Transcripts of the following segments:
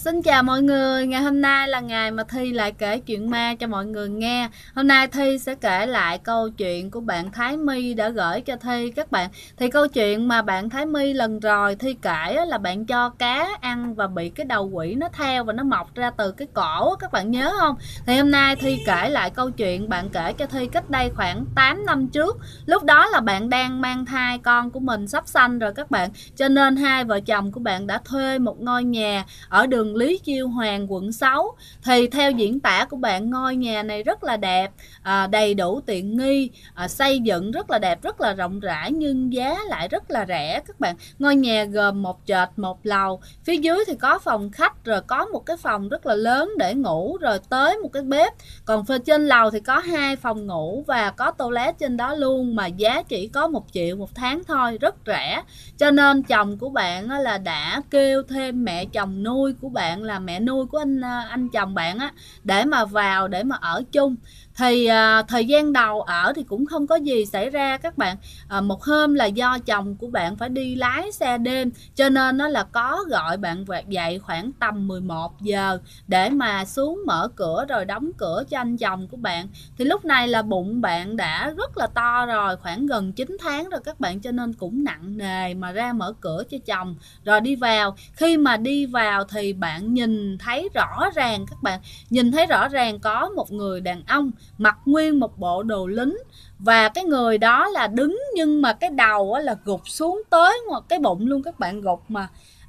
Xin chào mọi người, ngày hôm nay là ngày mà Thi lại kể chuyện ma cho mọi người nghe. Hôm nay Thi sẽ kể lại câu chuyện của bạn Thái My đã gửi cho Thi các bạn. Thì câu chuyện mà bạn Thái My lần rồi Thi kể là bạn cho cá ăn và bị cái đầu quỷ nó theo và nó mọc ra từ cái cổ, các bạn nhớ không? Thì hôm nay Thi kể lại câu chuyện bạn kể cho Thi cách đây khoảng 8 năm trước. Lúc đó là bạn đang mang thai con của mình sắp sanh rồi các bạn. Cho nên hai vợ chồng của bạn đã thuê một ngôi nhà ở đường Lý Chiêu Hoàng, quận 6. Thì theo diễn tả của bạn, ngôi nhà này rất là đẹp, đầy đủ tiện nghi, xây dựng rất là đẹp, rất là rộng rãi nhưng giá lại rất là rẻ các bạn. Ngôi nhà gồm một trệt một lầu, phía dưới thì có phòng khách, rồi có một cái phòng rất là lớn để ngủ, rồi tới một cái bếp. Còn phía trên lầu thì có 2 phòng ngủ và có toilet trên đó luôn, mà giá chỉ có 1 triệu một tháng thôi, rất rẻ. Cho nên chồng của bạn là đã kêu thêm mẹ chồng nuôi của bạn, là mẹ nuôi của anh chồng bạn á, để mà vào để mà ở chung. Thì thời gian đầu ở thì cũng không có gì xảy ra các bạn. Một hôm là do chồng của bạn phải đi lái xe đêm, cho nên nó là có gọi bạn dậy khoảng tầm 11 giờ để mà xuống mở cửa rồi đóng cửa cho anh chồng của bạn. Thì lúc này là bụng bạn đã rất là to rồi, khoảng gần 9 tháng rồi các bạn, cho nên cũng nặng nề mà ra mở cửa cho chồng rồi đi vào. Khi mà đi vào thì bạn nhìn thấy rõ ràng các bạn, nhìn thấy rõ ràng có một người đàn ông mặc nguyên một bộ đồ lính, và cái người đó là đứng nhưng mà cái đầu là gục xuống tới cái bụng luôn các bạn, gục mà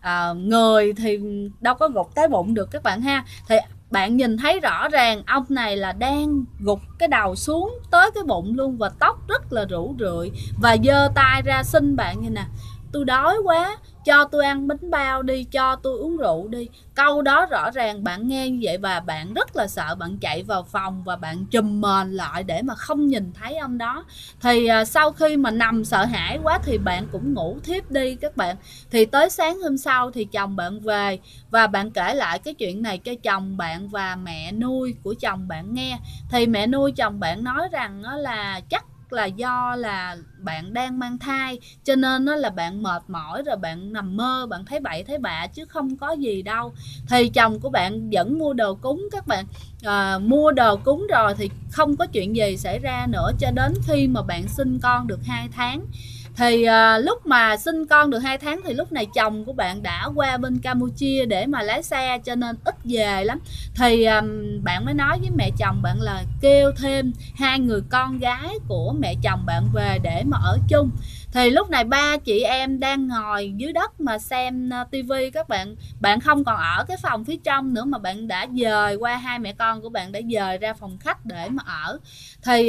người thì đâu có gục tới bụng được các bạn ha. Thì bạn nhìn thấy rõ ràng ông này là đang gục cái đầu xuống tới cái bụng luôn, và tóc rất là rủ rượi, và giơ tay ra xin bạn như nè: tôi đói quá, cho tôi ăn bánh bao đi, cho tôi uống rượu đi. Câu đó rõ ràng bạn nghe như vậy và bạn rất là sợ, bạn chạy vào phòng và bạn trùm mền lại để mà không nhìn thấy ông đó. Thì sau khi mà nằm sợ hãi quá thì bạn cũng ngủ thiếp đi các bạn. Thì tới sáng hôm sau thì chồng bạn về và bạn kể lại cái chuyện này cho chồng bạn và mẹ nuôi của chồng bạn nghe. Thì mẹ nuôi chồng bạn nói rằng là chắc là do là bạn đang mang thai, cho nên nó là bạn mệt mỏi rồi bạn nằm mơ, bạn thấy bậy thấy bạ chứ không có gì đâu. Thì chồng của bạn vẫn mua đồ cúng các bạn. Mua đồ cúng rồi thì không có chuyện gì xảy ra nữa, cho đến khi mà bạn sinh con được 2 tháng. Thì lúc mà sinh con được 2 tháng thì lúc này chồng của bạn đã qua bên Campuchia để mà lái xe, cho nên ít về lắm. Thì bạn mới nói với mẹ chồng bạn là kêu thêm 2 người con gái của mẹ chồng bạn về để mà ở chung. Thì lúc này 3 chị em đang ngồi dưới đất mà xem tivi các bạn. Bạn không còn ở cái phòng phía trong nữa mà bạn đã dời qua, 2 mẹ con của bạn đã dời ra phòng khách để mà ở. Thì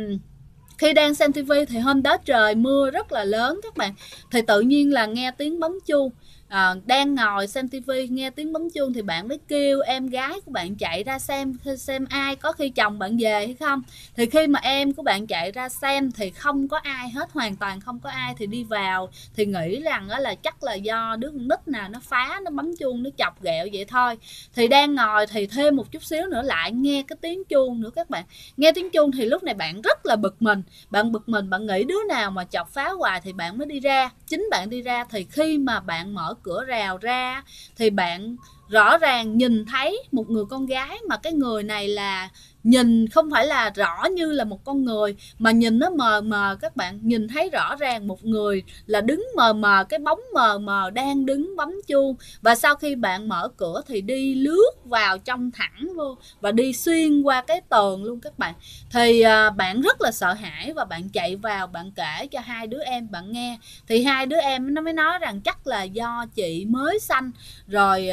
khi đang xem tivi thì hôm đó trời mưa rất là lớn các bạn. Thì tự nhiên là nghe tiếng bấm chuông. Đang ngồi xem tivi nghe tiếng bấm chuông thì bạn mới kêu em gái của bạn chạy ra xem ai, có khi chồng bạn về hay không. Thì khi mà em của bạn chạy ra xem thì không có ai hết, hoàn toàn không có ai. Thì đi vào thì nghĩ rằng là chắc là do đứa con nít nào nó phá, nó bấm chuông, nó chọc ghẹo vậy thôi. Thì đang ngồi thì thêm một chút xíu nữa lại nghe cái tiếng chuông nữa các bạn. Nghe tiếng chuông thì lúc này bạn rất là bực mình. Bạn nghĩ đứa nào mà chọc phá hoài thì bạn mới đi ra. Chính bạn đi ra thì khi mà bạn mở cửa rào ra thì bạn rõ ràng nhìn thấy một người con gái, mà cái người này là nhìn không phải là rõ như là một con người, mà nhìn nó mờ mờ các bạn. Nhìn thấy rõ ràng một người là đứng mờ mờ, cái bóng mờ mờ đang đứng bấm chuông. Và sau khi bạn mở cửa thì đi lướt vào trong thẳng luôn, và đi xuyên qua cái tường luôn các bạn. Thì bạn rất là sợ hãi và bạn chạy vào, bạn kể cho 2 đứa em bạn nghe. Thì 2 đứa em nó mới nói rằng chắc là do chị mới sanh rồi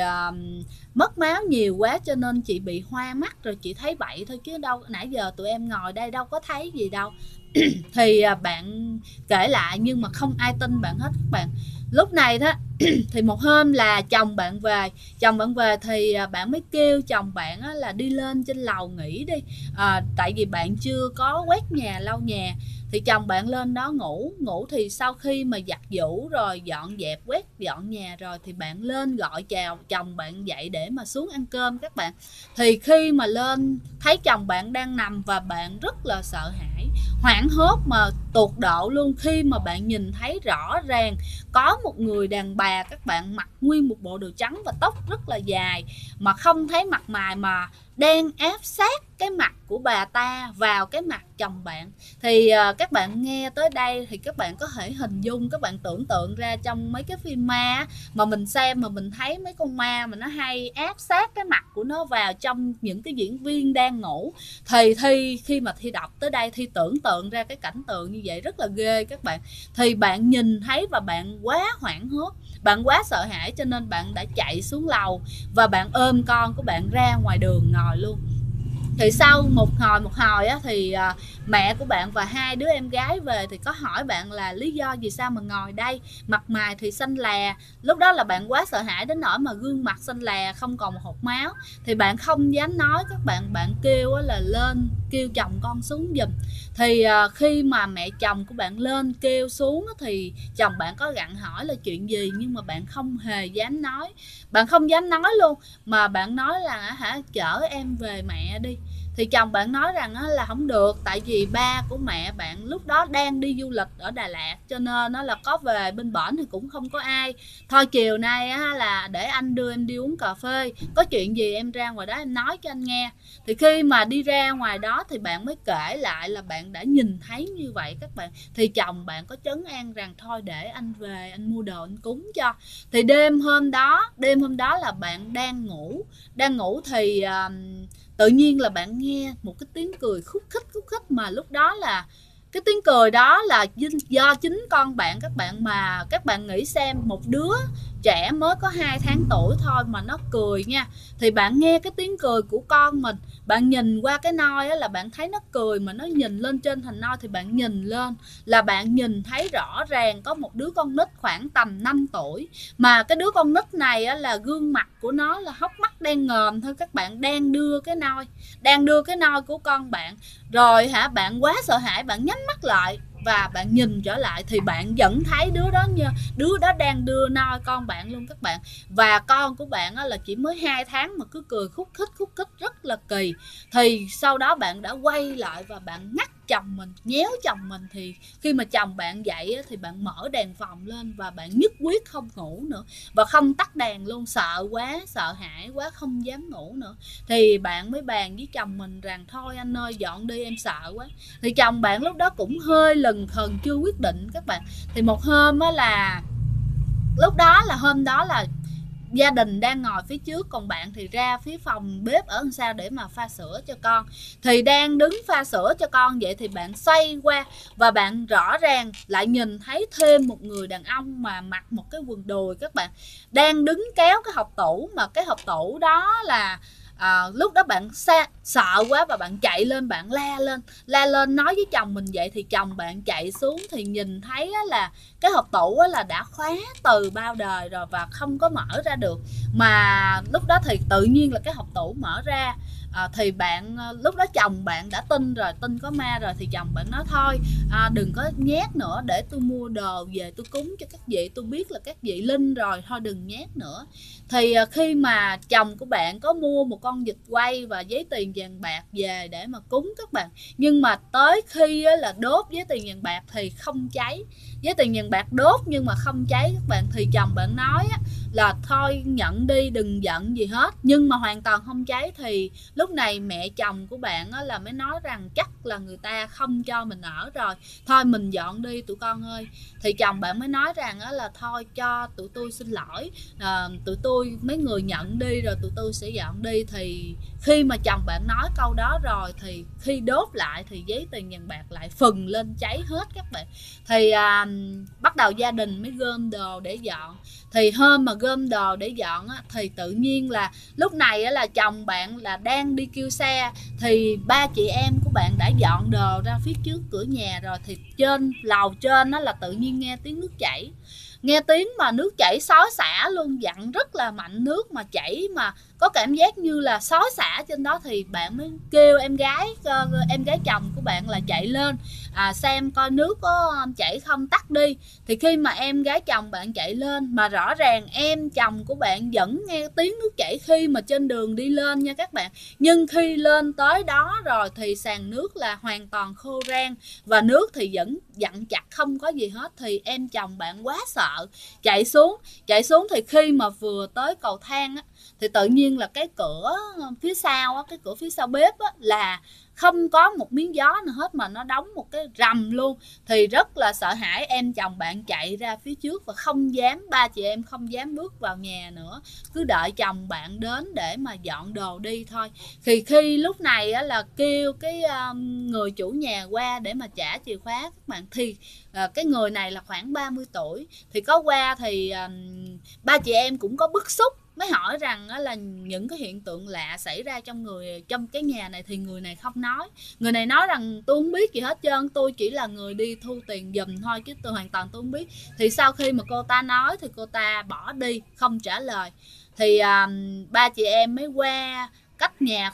mất máu nhiều quá cho nên chị bị hoa mắt rồi chị thấy bậy thôi, chứ đâu nãy giờ tụi em ngồi đây đâu có thấy gì đâu. Thì bạn kể lại nhưng mà không ai tin bạn hết các bạn. Lúc này đó thì một hôm là chồng bạn về thì bạn mới kêu chồng bạn là đi lên trên lầu nghỉ đi, tại vì bạn chưa có quét nhà lau nhà. Thì chồng bạn lên đó ngủ thì sau khi mà giặt giũ rồi dọn dẹp quét dọn nhà rồi thì bạn lên gọi chào chồng bạn dậy để mà xuống ăn cơm các bạn. Thì khi mà lên thấy chồng bạn đang nằm và bạn rất là sợ hãi, hoảng hốt mà tột độ luôn khi mà bạn nhìn thấy rõ ràng có một người đàn bà các bạn mặc nguyên một bộ đồ trắng và tóc rất là dài mà không thấy mặt mày mà đang áp sát cái mặt của bà ta vào cái mặt chồng bạn. Thì các bạn nghe tới đây thì các bạn có thể hình dung, các bạn tưởng tượng ra trong mấy cái phim ma mà mình xem mà mình thấy mấy con ma mà nó hay áp sát cái mặt của nó vào trong những cái diễn viên đang ngủ. Thì khi mà Thi đọc tới đây, Thi tưởng tượng ra cái cảnh tượng như vậy rất là ghê các bạn. Thì bạn nhìn thấy và bạn quá hoảng hốt, bạn quá sợ hãi cho nên bạn đã chạy xuống lầu và bạn ôm con của bạn ra ngoài đường ngồi luôn. Thì sau một hồi á, thì mẹ của bạn và hai đứa em gái về thì có hỏi bạn là lý do vì sao mà ngồi đây, mặt mày thì xanh lè. Lúc đó là bạn quá sợ hãi đến nỗi mà gương mặt xanh lè không còn một hột máu. Thì bạn không dám nói các bạn kêu là lên kêu chồng con xuống giùm. Thì khi mà mẹ chồng của bạn lên kêu xuống thì chồng bạn có gặng hỏi là chuyện gì, nhưng mà bạn không hề dám nói, bạn không dám nói luôn, mà bạn nói là chở em về mẹ đi. Thì chồng bạn nói rằng là không được, tại vì ba của mẹ bạn lúc đó đang đi du lịch ở Đà Lạt, cho nên nó là có về bên bển thì cũng không có ai. Thôi chiều nay là để anh đưa em đi uống cà phê, có chuyện gì em ra ngoài đó em nói cho anh nghe. Thì khi mà đi ra ngoài đó thì bạn mới kể lại là bạn đã nhìn thấy như vậy các bạn. Thì chồng bạn có trấn an rằng thôi để anh về anh mua đồ anh cúng cho. Thì đêm hôm đó là bạn đang ngủ thì tự nhiên là bạn nghe một cái tiếng cười khúc khích, mà lúc đó là cái tiếng cười đó là do chính con bạn các bạn. Mà các bạn nghĩ xem, một đứa trẻ mới có 2 tháng tuổi thôi mà nó cười nha. Thì bạn nghe cái tiếng cười của con mình, bạn nhìn qua cái nôi là bạn thấy nó cười mà nó nhìn lên trên thành nôi. Thì bạn nhìn lên là bạn nhìn thấy rõ ràng có một đứa con nít khoảng tầm 5 tuổi. Mà cái đứa con nít này là gương mặt của nó là hốc mắt đen ngòm thôi các bạn, đang đưa cái nôi của con bạn. Rồi bạn quá sợ hãi, bạn nhắm mắt lại và bạn nhìn trở lại thì bạn vẫn thấy đứa đó đang đưa nôi con bạn luôn các bạn. Và con của bạn là chỉ mới 2 tháng mà cứ cười khúc khích rất là kỳ. Thì sau đó bạn đã quay lại và bạn ngắt chồng mình, nhéo chồng mình. Thì khi mà chồng bạn dậy thì bạn mở đèn phòng lên và bạn nhất quyết không ngủ nữa và không tắt đèn luôn, sợ hãi quá không dám ngủ nữa. Thì bạn mới bàn với chồng mình rằng thôi anh ơi dọn đi em sợ quá. Thì chồng bạn lúc đó cũng hơi lần khần chưa quyết định các bạn. Thì một hôm hôm đó là gia đình đang ngồi phía trước, còn bạn thì ra phía phòng bếp ở đằng sau để mà pha sữa cho con. Thì đang đứng pha sữa cho con vậy thì bạn xoay qua và bạn rõ ràng lại nhìn thấy thêm một người đàn ông mà mặc một cái quần đùi các bạn, đang đứng kéo cái hộc tủ. Mà cái hộc tủ đó là lúc đó bạn sợ quá và bạn chạy lên, bạn la lên nói với chồng mình vậy. Thì chồng bạn chạy xuống thì nhìn thấy là cái hộp tủ là đã khóa từ bao đời rồi và không có mở ra được. Mà lúc đó thì tự nhiên là cái hộp tủ mở ra. Thì lúc đó chồng bạn đã tin có ma rồi. Thì chồng bạn nói thôi đừng có nhát nữa, để tôi mua đồ về tôi cúng cho các vị, tôi biết là các vị linh rồi, thôi đừng nhát nữa. Thì khi mà chồng của bạn có mua một con vịt quay và giấy tiền vàng bạc về để mà cúng các bạn, nhưng mà tới khi là đốt giấy tiền vàng bạc thì không cháy. Giấy tiền vàng bạc đốt nhưng mà không cháy các bạn. Thì chồng bạn nói là thôi nhận đi đừng giận gì hết, nhưng mà hoàn toàn không cháy. Thì lúc này mẹ chồng của bạn là mới nói rằng chắc là người ta không cho mình ở rồi, thôi mình dọn đi tụi con ơi. Thì chồng bạn mới nói rằng là thôi cho tụi tôi xin lỗi, tụi tôi mấy người nhận đi rồi tụi tôi sẽ dọn đi. Thì khi mà chồng bạn nói câu đó rồi thì khi đốt lại thì giấy tiền vàng bạc lại phừng lên cháy hết các bạn. Thì bắt đầu gia đình mới gom đồ để dọn. Thì hôm mà gom đồ để dọn thì tự nhiên là lúc này là chồng bạn là đang đi kêu xe. Thì ba chị em của bạn đã dọn đồ ra phía trước cửa nhà rồi. Thì trên lầu trên là tự nhiên nghe tiếng nước chảy. nghe tiếng mà nước chảy xối xả luôn, dặn rất là mạnh, nước mà chảy mà có cảm giác như là xối xả trên đó, thì bạn mới kêu em gái chồng của bạn là chạy lên xem coi nước có chảy không, tắt đi. Thì khi mà em gái chồng bạn chạy lên mà rõ ràng em chồng của bạn vẫn nghe tiếng nước chảy khi mà trên đường đi lên nha các bạn, nhưng khi lên tới đó rồi thì sàn nước là hoàn toàn khô ran và nước thì vẫn dặn chặt không có gì hết. Thì em chồng bạn quá sợ, chạy xuống thì khi mà vừa tới cầu thang á, thì tự nhiên là cái cửa phía sau á, cái cửa phía sau bếp á, là không có một miếng gió nào hết mà nó đóng một cái rầm luôn. Thì rất là sợ hãi, em chồng bạn chạy ra phía trước và không dám, ba chị em không dám bước vào nhà nữa, cứ đợi chồng bạn đến để mà dọn đồ đi thôi. Thì khi lúc này á, là kêu cái người chủ nhà qua để mà trả chìa khóa các bạn, thì cái người này là khoảng 30 tuổi, thì có qua thì ba chị em cũng có bức xúc, mới hỏi rằng là những cái hiện tượng lạ xảy ra trong cái nhà này thì người này không nói. Người này nói rằng tôi không biết gì hết trơn, tôi chỉ là người đi thu tiền giùm thôi chứ tôi hoàn toàn tôi không biết. Thì sau khi mà cô ta nói thì cô ta bỏ đi không trả lời. Thì ba chị em mới qua cách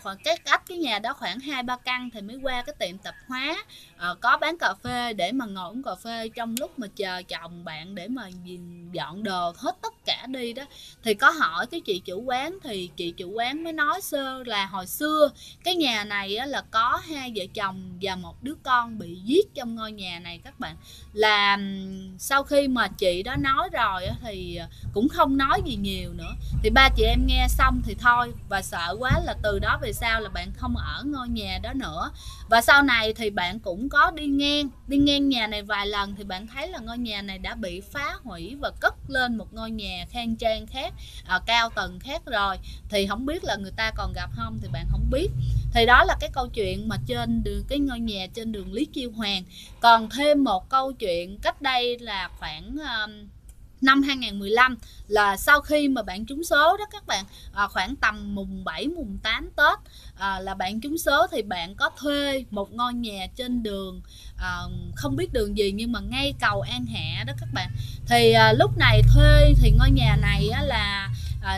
cái nhà đó khoảng 2-3 căn, thì mới qua cái tiệm tạp hóa có bán cà phê để mà ngồi uống cà phê trong lúc mà chờ chồng bạn để mà dọn đồ hết tất cả đi đó. Thì có hỏi cái chị chủ quán, thì chị chủ quán mới nói sơ là hồi xưa cái nhà này á, là có hai vợ chồng và một đứa con bị giết trong ngôi nhà này các bạn. Là sau khi mà chị đó nói rồi á, thì cũng không nói gì nhiều nữa. Thì ba chị em nghe xong thì thôi, và sợ quá là từ đó về sau là bạn không ở ngôi nhà đó nữa. Và sau này thì bạn cũng có đi ngang nhà này vài lần, thì bạn thấy là ngôi nhà này đã bị phá hủy và cất lên một ngôi nhà khang trang khác, cao tầng khác rồi. Thì không biết là người ta còn gặp không thì bạn không biết. Thì đó là cái câu chuyện mà trên đường cái ngôi nhà trên đường Lý Chiêu Hoàng. Còn thêm một câu chuyện cách đây là khoảng năm 2015, là sau khi mà bạn trúng số đó các bạn, khoảng tầm mùng 7 mùng 8 Tết là bạn trúng số, thì bạn có thuê một ngôi nhà trên đường không biết đường gì nhưng mà ngay cầu An Hạ đó các bạn. Thì lúc này thuê thì ngôi nhà này á, là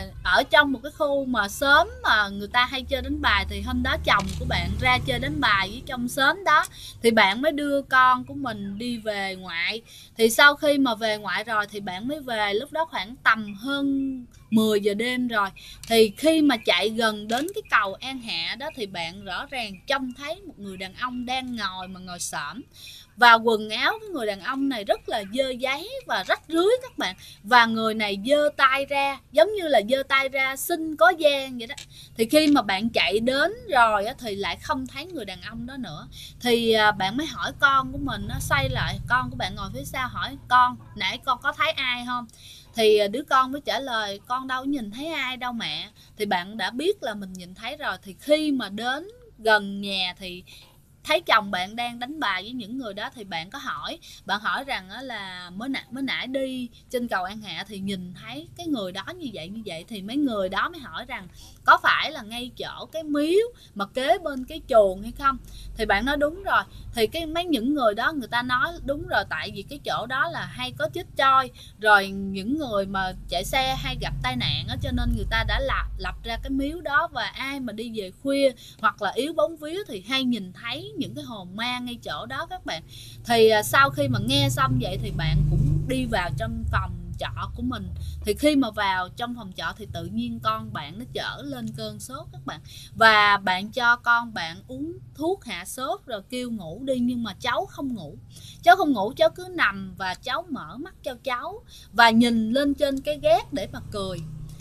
ở trong một cái khu mà xóm mà người ta hay chơi đánh bài. Thì hôm đó chồng của bạn ra chơi đánh bài với trong xóm đó, thì bạn mới đưa con của mình đi về ngoại. Thì sau khi mà về ngoại rồi thì bạn mới về, lúc đó khoảng tầm hơn 10 giờ đêm rồi. Thì khi mà chạy gần đến cái cầu An Hạ đó, thì bạn rõ ràng trông thấy một người đàn ông đang ngồi xổm. Và quần áo cái người đàn ông này rất là dơ dáy và rách rưới các bạn. Và người này giơ tay ra, giống như là giơ tay ra xin có gian vậy đó. Thì khi mà bạn chạy đến rồi thì lại không thấy người đàn ông đó nữa. Thì bạn mới hỏi con của mình, nó xoay lại, con của bạn ngồi phía sau hỏi con, nãy con có thấy ai không? Thì đứa con mới trả lời, con đâu nhìn thấy ai đâu mẹ. Thì bạn đã biết là mình nhìn thấy rồi. Thì khi mà đến gần nhà thì thấy chồng bạn đang đánh bài với những người đó. Thì bạn có hỏi, bạn hỏi rằng là mới nãy đi trên cầu An Hạ thì nhìn thấy cái người đó như vậy. Thì mấy người đó mới hỏi rằng có phải là ngay chỗ cái miếu mà kế bên cái chuồng hay không? Thì bạn nói đúng rồi. Thì những người đó người ta nói đúng rồi, tại vì cái chỗ đó là hay có chết trôi, rồi những người mà chạy xe hay gặp tai nạn cho nên người ta đã lập ra cái miếu đó. Và ai mà đi về khuya hoặc là yếu bóng vía thì hay nhìn thấy những cái hồn ma ngay chỗ đó các bạn. Thì sau khi mà nghe xong vậy thì bạn cũng đi vào trong phòng trọ của mình. Thì khi mà vào trong phòng trọ thì tự nhiên con bạn nó trở lên cơn sốt các bạn. Và bạn cho con bạn uống thuốc hạ sốt rồi kêu ngủ đi, nhưng mà cháu không ngủ. Cháu cứ nằm và cháu mở mắt cho cháu và nhìn lên trên cái gác để mà cười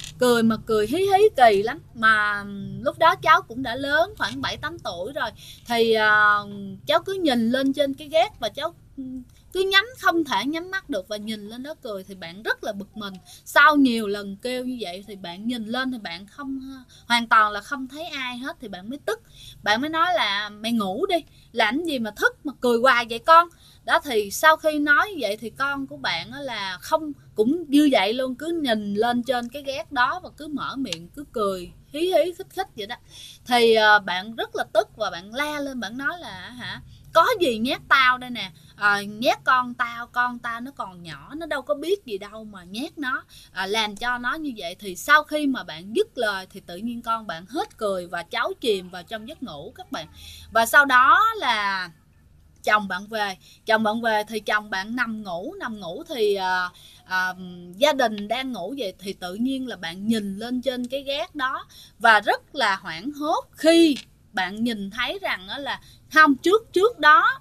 mà cười hí hí kỳ lắm. Mà lúc đó cháu cũng đã lớn khoảng 7-8 tuổi rồi. Thì cháu cứ nhìn lên trên cái gác và cháu cứ không thể nhắm mắt được và nhìn lên đó cười. Thì bạn rất là bực mình. Sau nhiều lần kêu như vậy thì bạn nhìn lên thì bạn hoàn toàn là không thấy ai hết. Thì bạn mới tức, bạn mới nói là mày ngủ đi, làm gì mà thức mà cười hoài vậy con. Đó, thì sau khi nói như vậy thì con của bạn là không, cũng như vậy luôn, cứ nhìn lên trên cái gác đó và cứ mở miệng cứ cười hí hí khích khích vậy đó. Thì bạn rất là tức và bạn la lên, bạn nói là có gì nhát tao đây nè, nhét con tao nó còn nhỏ, nó đâu có biết gì đâu mà nhét nó, làm cho nó như vậy. Thì sau khi mà bạn dứt lời thì tự nhiên con bạn hết cười và cháu chìm vào trong giấc ngủ các bạn. Và sau đó là chồng bạn về thì chồng bạn nằm ngủ thì gia đình đang ngủ vậy, thì tự nhiên là bạn nhìn lên trên cái gác đó và rất là hoảng hốt khi bạn nhìn thấy rằng là không, trước đó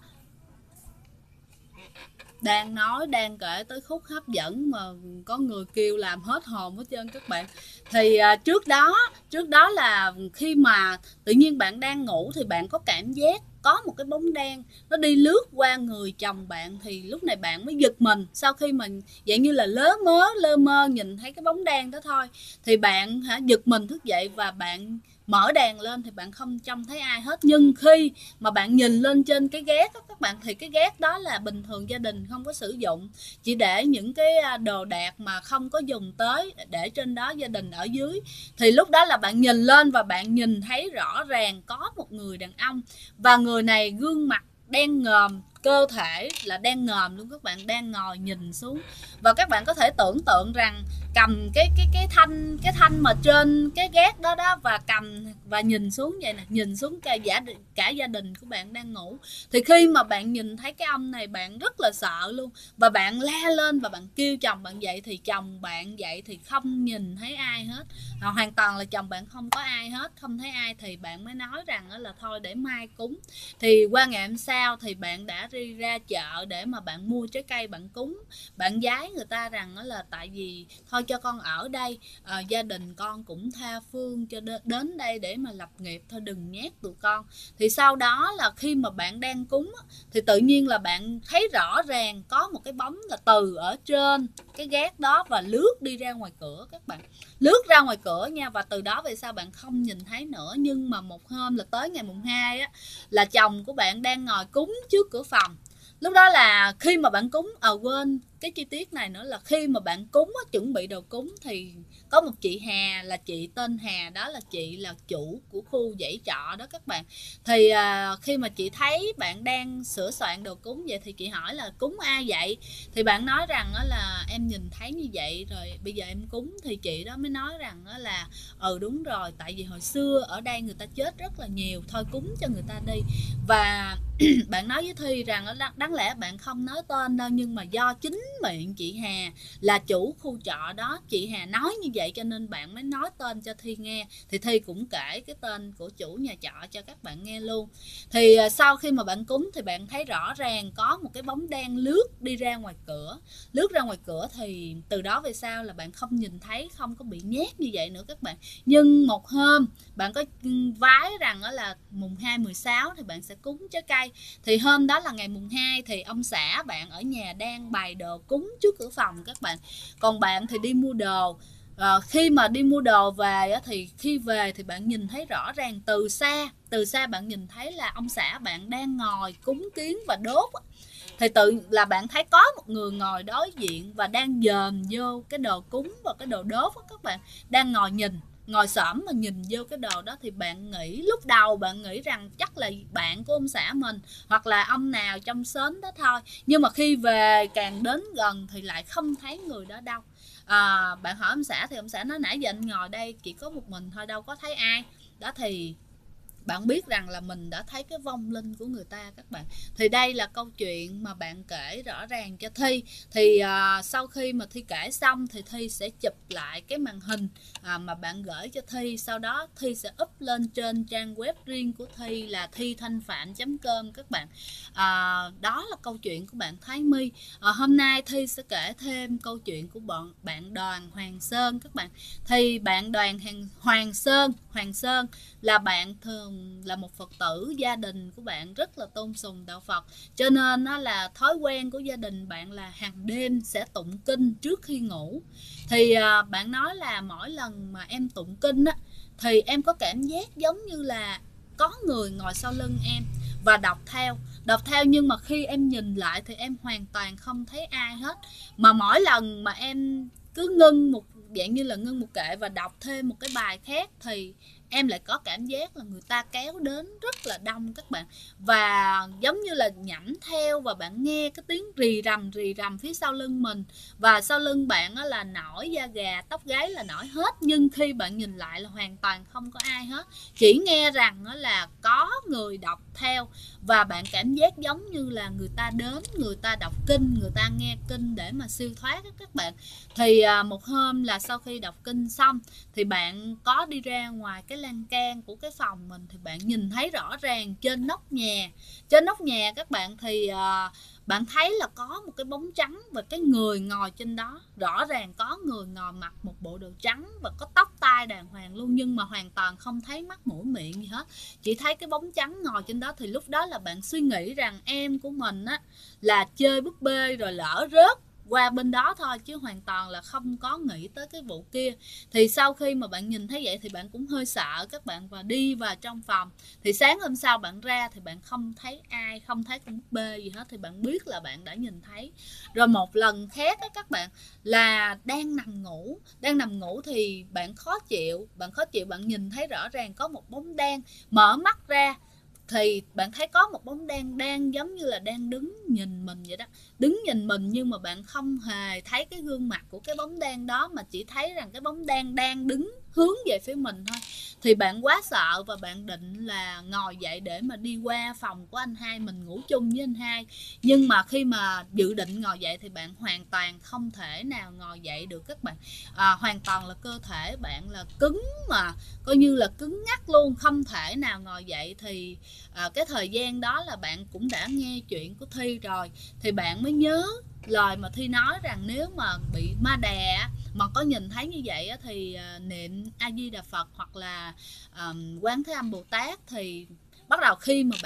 đang kể tới khúc hấp dẫn mà có người kêu làm hết hồn hết trơn các bạn. Thì trước đó là khi mà tự nhiên bạn đang ngủ thì bạn có cảm giác có một cái bóng đen nó đi lướt qua người chồng bạn. Thì lúc này bạn mới giật mình, sau khi mình dạng như là lơ mơ nhìn thấy cái bóng đen đó thôi, thì bạn giật mình thức dậy và bạn mở đèn lên thì bạn không trông thấy ai hết. Nhưng khi mà bạn nhìn lên trên cái gác đó, các bạn, thì cái gác đó là bình thường gia đình không có sử dụng, chỉ để những cái đồ đạc mà không có dùng tới, để trên đó gia đình ở dưới. Thì lúc đó là bạn nhìn lên và bạn nhìn thấy rõ ràng có một người đàn ông, và người này gương mặt đen ngòm, cơ thể là đen ngòm luôn các bạn, đang ngồi nhìn xuống. Và các bạn có thể tưởng tượng rằng cầm cái thanh mà trên cái gác đó và cầm và nhìn xuống vậy nè, nhìn xuống cả gia đình của bạn đang ngủ. Thì khi mà bạn nhìn thấy cái ông này, bạn rất là sợ luôn, và bạn la lên và bạn kêu chồng bạn dậy. Thì chồng bạn dậy thì không nhìn thấy ai hết, hoàn toàn là chồng bạn không có ai hết, không thấy ai. Thì bạn mới nói rằng là thôi để mai cúng. Thì qua ngày hôm sau thì bạn đã đi ra chợ để mà bạn mua trái cây bạn cúng. Bạn giái người ta rằng là tại vì thôi cho con ở đây, gia đình con cũng tha phương cho đến đây để mà lập nghiệp, thôi đừng nhét tụi con. Thì sau đó là khi mà bạn đang cúng thì tự nhiên là bạn thấy rõ ràng có một cái bóng là từ ở trên cái gác đó và lướt đi ra ngoài cửa các bạn, lướt ra ngoài cửa nha. Và từ đó về sau bạn không nhìn thấy nữa. Nhưng mà một hôm là tới ngày mùng 2 á, là chồng của bạn đang ngồi cúng trước cửa phòng. Lúc đó là khi mà bạn cúng, quên cái chi tiết này nữa, là khi mà bạn cúng chuẩn bị đồ cúng thì có một chị Hà, là chị tên Hà, đó là chị là chủ của khu dãy trọ đó các bạn. Thì khi mà chị thấy bạn đang sửa soạn đồ cúng vậy thì chị hỏi là cúng ai vậy. Thì bạn nói rằng là em nhìn thấy như vậy rồi bây giờ em cúng. Thì chị đó mới nói rằng là đúng rồi, tại vì hồi xưa ở đây người ta chết rất là nhiều, thôi cúng cho người ta đi. Và bạn nói với Thi rằng đáng lẽ bạn không nói tên đâu, nhưng mà do chính miệng chị Hà là chủ khu trọ đó, chị Hà nói như vậy cho nên bạn mới nói tên cho Thi nghe. Thì Thi cũng kể cái tên của chủ nhà trọ cho các bạn nghe luôn. Thì sau khi mà bạn cúng thì bạn thấy rõ ràng có một cái bóng đen lướt đi ra ngoài cửa, thì từ đó về sau là bạn không nhìn thấy, không có bị nhét như vậy nữa các bạn. Nhưng một hôm bạn có vái rằng là mùng 2/16 thì bạn sẽ cúng trái cây. Thì hôm đó là ngày mùng 2 thì ông xã bạn ở nhà đang bày đồ cúng trước cửa phòng các bạn. Còn bạn thì đi mua đồ. Khi mà đi mua đồ về thì khi về thì bạn nhìn thấy rõ ràng từ xa bạn nhìn thấy là ông xã bạn đang ngồi cúng kiến và đốt. Thì tự là bạn thấy có một người ngồi đối diện và đang dòm vô cái đồ cúng và cái đồ đốt các bạn, đang ngồi xổm mà nhìn vô cái đồ đó. Thì bạn nghĩ, lúc đầu bạn nghĩ rằng chắc là bạn của ông xã mình hoặc là ông nào trong xóm đó thôi. Nhưng mà khi về càng đến gần thì lại không thấy người đó đâu. Bạn hỏi ông xã thì ông xã nói nãy giờ anh ngồi đây chỉ có một mình thôi, đâu có thấy ai. Đó thì bạn biết rằng là mình đã thấy cái vong linh của người ta các bạn. Thì đây là câu chuyện mà bạn kể rõ ràng cho Thi. Thì sau khi mà Thi kể xong thì Thi sẽ chụp lại cái màn hình mà bạn gửi cho Thi. Sau đó Thi sẽ up lên trên trang web riêng của Thi là thithanhpham.com các bạn. Đó là câu chuyện của bạn Thái My. Hôm nay Thi sẽ kể thêm câu chuyện của bạn Đoàn Hoàng Sơn các bạn. Thì bạn Đoàn Hoàng Sơn là bạn thường là một Phật tử, gia đình của bạn rất là tôn sùng đạo Phật, cho nên nó là thói quen của gia đình bạn là hàng đêm sẽ tụng kinh trước khi ngủ. Thì bạn nói là mỗi lần mà em tụng kinh thì em có cảm giác giống như là có người ngồi sau lưng em và đọc theo, nhưng mà khi em nhìn lại thì em hoàn toàn không thấy ai hết. Mà mỗi lần mà em cứ ngưng dạng như là ngưng một kệ và đọc thêm một cái bài khác thì em lại có cảm giác là người ta kéo đến rất là đông các bạn, và giống như là nhẩm theo và bạn nghe cái tiếng rì rầm phía sau lưng mình, và sau lưng bạn là nổi da gà tóc gáy là nổi hết, nhưng khi bạn nhìn lại là hoàn toàn không có ai hết, chỉ nghe rằng là có người đọc theo, và bạn cảm giác giống như là người ta đến, người ta đọc kinh, người ta nghe kinh để mà siêu thoát các bạn. Thì một hôm là sau khi đọc kinh xong thì bạn có đi ra ngoài cái lan can của cái phòng mình, thì bạn nhìn thấy rõ ràng trên nóc nhà các bạn, thì bạn thấy là có một cái bóng trắng và cái người ngồi trên đó, rõ ràng có người ngồi mặc một bộ đồ trắng và có tóc tai đàng hoàng luôn, nhưng mà hoàn toàn không thấy mắt mũi miệng gì hết, chỉ thấy cái bóng trắng ngồi trên đó. Thì lúc đó là bạn suy nghĩ rằng em của mình á là chơi búp bê rồi lỡ rớt qua bên đó thôi, chứ hoàn toàn là không có nghĩ tới cái vụ kia. Thì sau khi mà bạn nhìn thấy vậy thì bạn cũng hơi sợ các bạn, và đi vào trong phòng. Thì sáng hôm sau bạn ra thì bạn không thấy ai, không thấy con búp bê gì hết, thì bạn biết là bạn đã nhìn thấy. Rồi một lần khác á các bạn, là đang nằm ngủ thì bạn khó chịu, bạn nhìn thấy rõ ràng có một bóng đen, mở mắt ra thì bạn thấy có một bóng đen đang giống như là đang đứng nhìn mình vậy đó, đứng nhìn mình, nhưng mà bạn không hề thấy cái gương mặt của cái bóng đen đó, mà chỉ thấy rằng cái bóng đen đang đứng hướng về phía mình thôi. Thì bạn quá sợ và bạn định là ngồi dậy để mà đi qua phòng của anh hai, mình ngủ chung với anh hai. Nhưng mà khi mà dự định ngồi dậy thì bạn hoàn toàn không thể nào ngồi dậy được các bạn. Hoàn toàn là cơ thể bạn là cứng, mà coi như là cứng ngắc luôn, không thể nào ngồi dậy. Thì cái thời gian đó là bạn cũng đã nghe chuyện của Thi rồi, thì bạn mới nhớ lời mà Thi nói rằng nếu mà bị ma đè mà có nhìn thấy như vậy thì niệm A Di Đà Phật hoặc là Quán Thế Âm Bồ Tát. Thì bắt đầu khi mà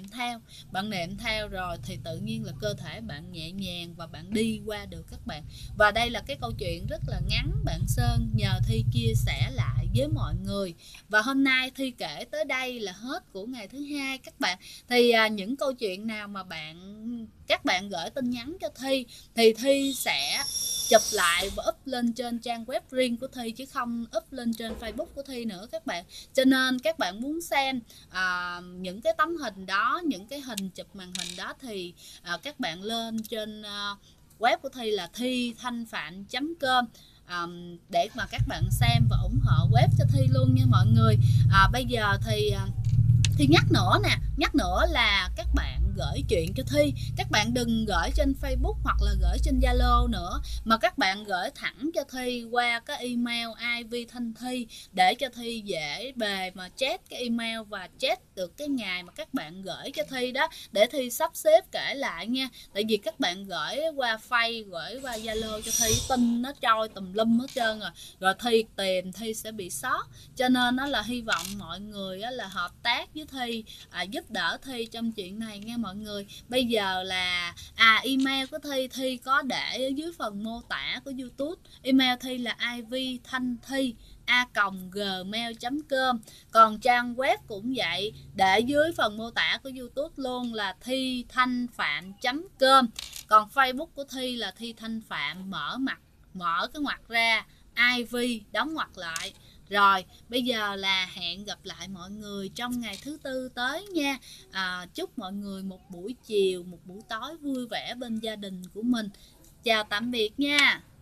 bạn niệm theo rồi thì tự nhiên là cơ thể bạn nhẹ nhàng và bạn đi qua được các bạn. Và đây là cái câu chuyện rất là ngắn bạn Sơn nhờ Thi chia sẻ lại với mọi người. Và hôm nay Thi kể tới đây là hết của ngày thứ hai các bạn. Thì những câu chuyện nào mà các bạn gửi tin nhắn cho Thi thì Thi sẽ chụp lại và up lên trên trang web riêng của Thi, chứ không up lên trên Facebook của Thi nữa các bạn. Cho nên các bạn muốn xem những cái tấm hình đó, những cái hình chụp màn hình đó thì các bạn lên trên web của Thi là thithanhpham.com để mà các bạn xem và ủng hộ web cho Thi luôn nha mọi người. Bây giờ thì nhắc nữa là các bạn gửi chuyện cho Thi, các bạn đừng gửi trên Facebook hoặc là gửi trên Zalo nữa, mà các bạn gửi thẳng cho Thi qua cái email ivthanthi để cho Thi dễ bề mà check cái email và check được cái ngày mà các bạn gửi cho Thi đó, để Thi sắp xếp kể lại nha. Tại vì các bạn gửi qua Face, gửi qua Zalo cho Thi, tin nó trôi tùm lum hết trơn rồi Thi tìm Thi sẽ bị sót. Cho nên nó là hy vọng mọi người là hợp tác với Thi, giúp đỡ Thi trong chuyện này nha mọi người. Bây giờ là email của Thi có để ở dưới phần mô tả của YouTube. Email Thi là ivthanthi@gmail.com. Còn trang web cũng vậy, để dưới phần mô tả của YouTube luôn là thithanhpham.com. Còn Facebook của Thi là Thi Thanh Phạm, mở cái ngoặc ra, IV đóng ngoặc lại. Rồi, bây giờ là hẹn gặp lại mọi người trong ngày thứ Tư tới nha. Chúc mọi người một buổi chiều, một buổi tối vui vẻ bên gia đình của mình. Chào tạm biệt nha.